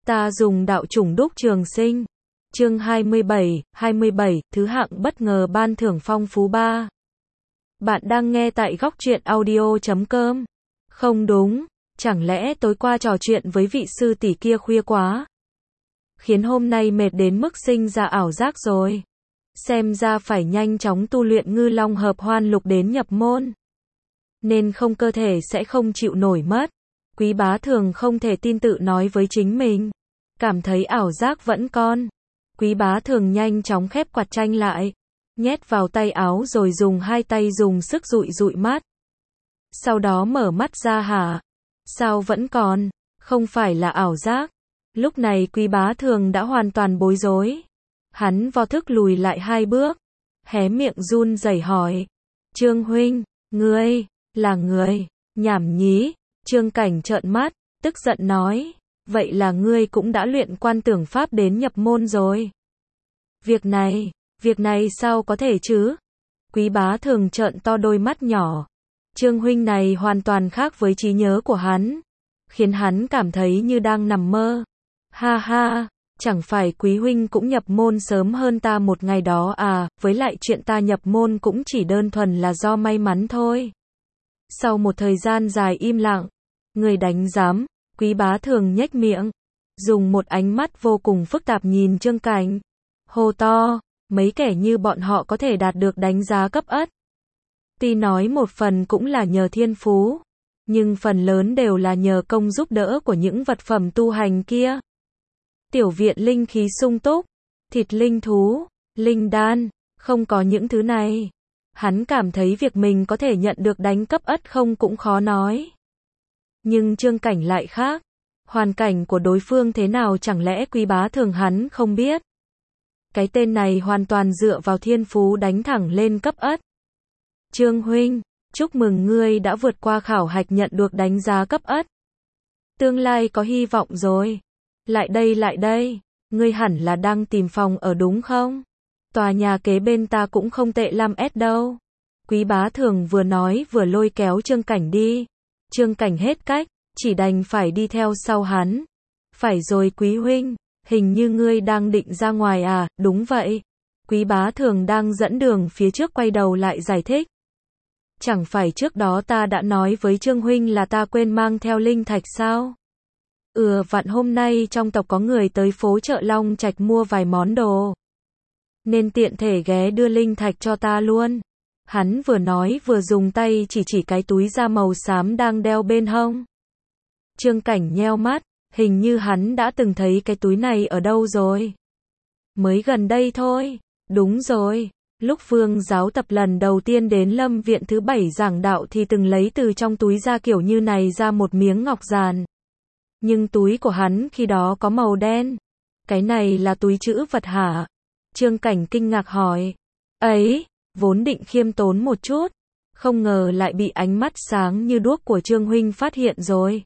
Ta dùng đạo chủng đúc trường sinh. Chương 27, thứ hạng bất ngờ ban thưởng phong phú 3. Bạn đang nghe tại góc truyện audio.com. Không đúng, chẳng lẽ tối qua trò chuyện với vị sư tỷ kia khuya quá, khiến hôm nay mệt đến mức sinh ra ảo giác rồi. Xem ra phải nhanh chóng tu luyện ngư long hợp hoan lục đến nhập môn, nên không, cơ thể sẽ không chịu nổi mất. Quý Bá Thường không thể tin tự nói với chính mình, cảm thấy ảo giác vẫn còn. Quý Bá Thường nhanh chóng khép quạt tranh lại, nhét vào tay áo rồi dùng hai tay dùng sức dụi dụi mắt. Sau đó mở mắt ra hả? Sao vẫn còn? Không phải là ảo giác. Lúc này Quý Bá Thường đã hoàn toàn bối rối. Hắn vô thức lùi lại 2 bước, hé miệng run rẩy hỏi. Trương huynh, ngươi, là người, nhảm nhí. Trương Cảnh trợn mắt, tức giận nói. Vậy là ngươi cũng đã luyện quan tưởng pháp đến nhập môn rồi. Việc này sao có thể chứ? Quý Bá Thường trợn to đôi mắt nhỏ. Trương huynh này hoàn toàn khác với trí nhớ của hắn, khiến hắn cảm thấy như đang nằm mơ. Ha ha, chẳng phải Quý huynh cũng nhập môn sớm hơn ta một ngày đó à, với lại chuyện ta nhập môn cũng chỉ đơn thuần là do may mắn thôi. Sau một thời gian dài im lặng, người đánh giám, Quý Bá Thường nhếch miệng, dùng một ánh mắt vô cùng phức tạp nhìn Trương Cảnh, hô to, mấy kẻ như bọn họ có thể đạt được đánh giá cấp ất. Tuy nói một phần cũng là nhờ thiên phú, nhưng phần lớn đều là nhờ công giúp đỡ của những vật phẩm tu hành kia. Tiểu viện linh khí sung túc, thịt linh thú, linh đan, không có những thứ này, hắn cảm thấy việc mình có thể nhận được đánh cấp ất không cũng khó nói. Nhưng Trương Cảnh lại khác, hoàn cảnh của đối phương thế nào chẳng lẽ Quý Bá Thường hắn không biết. Cái tên này hoàn toàn dựa vào thiên phú đánh thẳng lên cấp ất. Trương huynh, chúc mừng ngươi đã vượt qua khảo hạch nhận được đánh giá cấp ất. Tương lai có hy vọng rồi. Lại đây, ngươi hẳn là đang tìm phòng ở đúng không? Tòa nhà kế bên ta cũng không tệ lắm đâu. Quý Bá Thường vừa nói vừa lôi kéo Trương Cảnh đi. Trương Cảnh hết cách, chỉ đành phải đi theo sau hắn. Phải rồi Quý huynh, hình như ngươi đang định ra ngoài à? Đúng vậy. Quý Bá Thường đang dẫn đường phía trước quay đầu lại giải thích. Chẳng phải trước đó ta đã nói với Trương huynh là ta quên mang theo linh thạch sao? Vặn hôm nay trong tộc có người tới phố chợ Long Trạch mua vài món đồ, nên tiện thể ghé đưa linh thạch cho ta luôn. Hắn vừa nói vừa dùng tay chỉ cái túi da màu xám đang đeo bên hông. Trương Cảnh nheo mắt, hình như hắn đã từng thấy cái túi này ở đâu rồi. Mới gần đây thôi. Đúng rồi, lúc Vương giáo tập lần đầu tiên đến Lâm viện thứ 7 giảng đạo thì từng lấy từ trong túi da kiểu như này ra một miếng ngọc giàn. Nhưng túi của hắn khi đó có màu đen. Cái này là túi trữ vật hả? Trương Cảnh kinh ngạc hỏi. Ấy, vốn định khiêm tốn một chút, không ngờ lại bị ánh mắt sáng như đuốc của Trương huynh phát hiện rồi.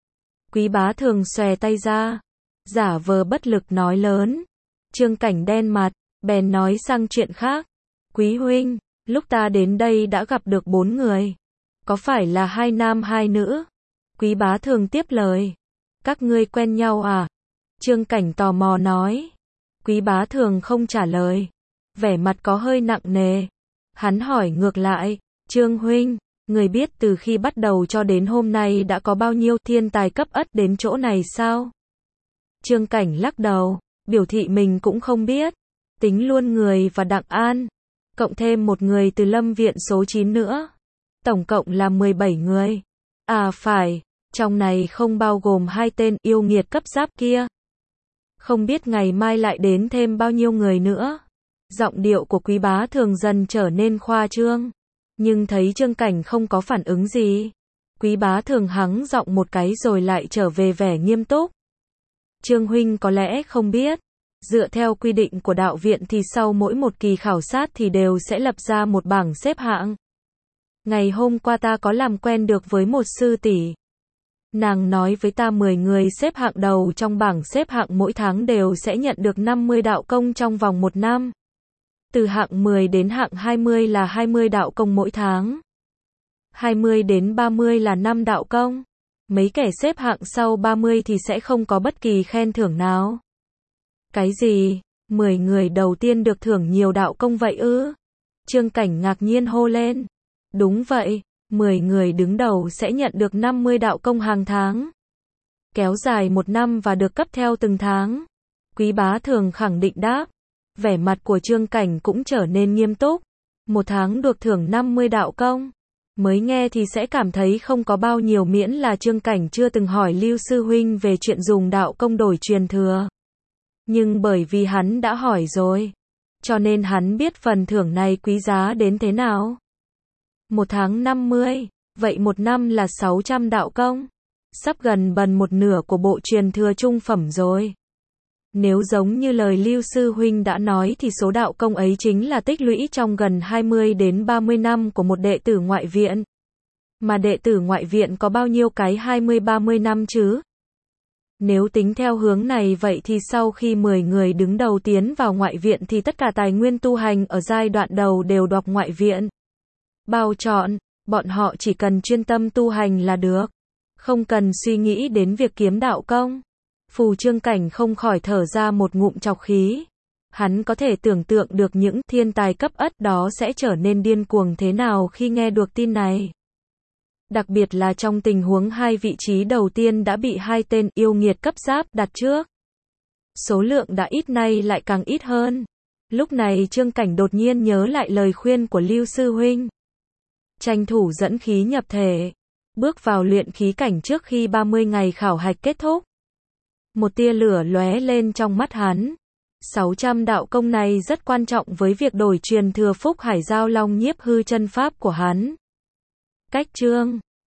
Quý Bá Thường xòe tay ra, giả vờ bất lực nói lớn. Trương Cảnh đen mặt, bèn nói sang chuyện khác. Quý huynh, lúc ta đến đây đã gặp được 4 người. Có phải là 2 nam 2 nữ? Quý Bá Thường tiếp lời. Các ngươi quen nhau à? Trương Cảnh tò mò nói. Quý Bá Thường không trả lời, vẻ mặt có hơi nặng nề. Hắn hỏi ngược lại, Trương huynh, người biết từ khi bắt đầu cho đến hôm nay đã có bao nhiêu thiên tài cấp ất đến chỗ này sao? Trương Cảnh lắc đầu, biểu thị mình cũng không biết. Tính luôn người và Đặng An, cộng thêm một người từ Lâm viện số 9 nữa, tổng cộng là 17 người. À phải, trong này không bao gồm 2 tên yêu nghiệt cấp giáp kia. Không biết ngày mai lại đến thêm bao nhiêu người nữa. Giọng điệu của Quý Bá Thường dần trở nên khoa trương, nhưng thấy Trương Cảnh không có phản ứng gì, Quý Bá Thường hắng giọng một cái rồi lại trở về vẻ nghiêm túc. Trương huynh có lẽ không biết, dựa theo quy định của đạo viện thì sau mỗi một kỳ khảo sát thì đều sẽ lập ra một bảng xếp hạng. Ngày hôm qua ta có làm quen được với một sư tỷ. Nàng nói với ta 10 người xếp hạng đầu trong bảng xếp hạng mỗi tháng đều sẽ nhận được 50 đạo công trong vòng 1 năm. Từ hạng 10 đến hạng 20 là 20 đạo công mỗi tháng. 20 đến 30 là 5 đạo công. mấy kẻ xếp hạng sau 30 thì sẽ không có bất kỳ khen thưởng nào. Cái gì? 10 người đầu tiên được thưởng nhiều đạo công vậy ư? Trương Cảnh ngạc nhiên hô lên. Đúng vậy, 10 người đứng đầu sẽ nhận được 50 đạo công hàng tháng. Kéo dài 1 năm và được cấp theo từng tháng. Quý Bá Thường khẳng định đáp. Vẻ mặt của Trương Cảnh cũng trở nên nghiêm túc. 1 tháng được thưởng 50 đạo công. Mới nghe thì sẽ cảm thấy không có bao nhiêu, miễn là Trương Cảnh chưa từng hỏi Lưu Sư Huynh về chuyện dùng đạo công đổi truyền thừa. Nhưng bởi vì hắn đã hỏi rồi, cho nên hắn biết phần thưởng này quý giá đến thế nào. 1 tháng 50, vậy 1 năm là 600 đạo công. Sắp gần bằng 1/2 của bộ truyền thừa trung phẩm rồi. Nếu giống như lời Lưu Sư Huynh đã nói thì số đạo công ấy chính là tích lũy trong gần 20 đến 30 năm của một đệ tử ngoại viện. Mà đệ tử ngoại viện có bao nhiêu cái 20-30 năm chứ? Nếu tính theo hướng này vậy thì sau khi 10 người đứng đầu tiến vào ngoại viện thì tất cả tài nguyên tu hành ở giai đoạn đầu đều đọc ngoại viện. Bao chọn, bọn họ chỉ cần chuyên tâm tu hành là được. Không cần suy nghĩ đến việc kiếm đạo công. Phù Trương Cảnh không khỏi thở ra một ngụm trọc khí. Hắn có thể tưởng tượng được những thiên tài cấp ất đó sẽ trở nên điên cuồng thế nào khi nghe được tin này. Đặc biệt là trong tình huống 2 vị trí đầu tiên đã bị 2 tên yêu nghiệt cấp giáp đặt trước. Số lượng đã ít nay lại càng ít hơn. Lúc này Trương Cảnh đột nhiên nhớ lại lời khuyên của Lưu Sư Huynh. Tranh thủ dẫn khí nhập thể. Bước vào luyện khí cảnh trước khi 30 ngày khảo hạch kết thúc. Một tia lửa lóe lên trong mắt hắn. 600 đạo công này rất quan trọng với việc đổi truyền thừa Phúc Hải Giao Long Nhiếp Hư chân pháp của hắn. Cách chương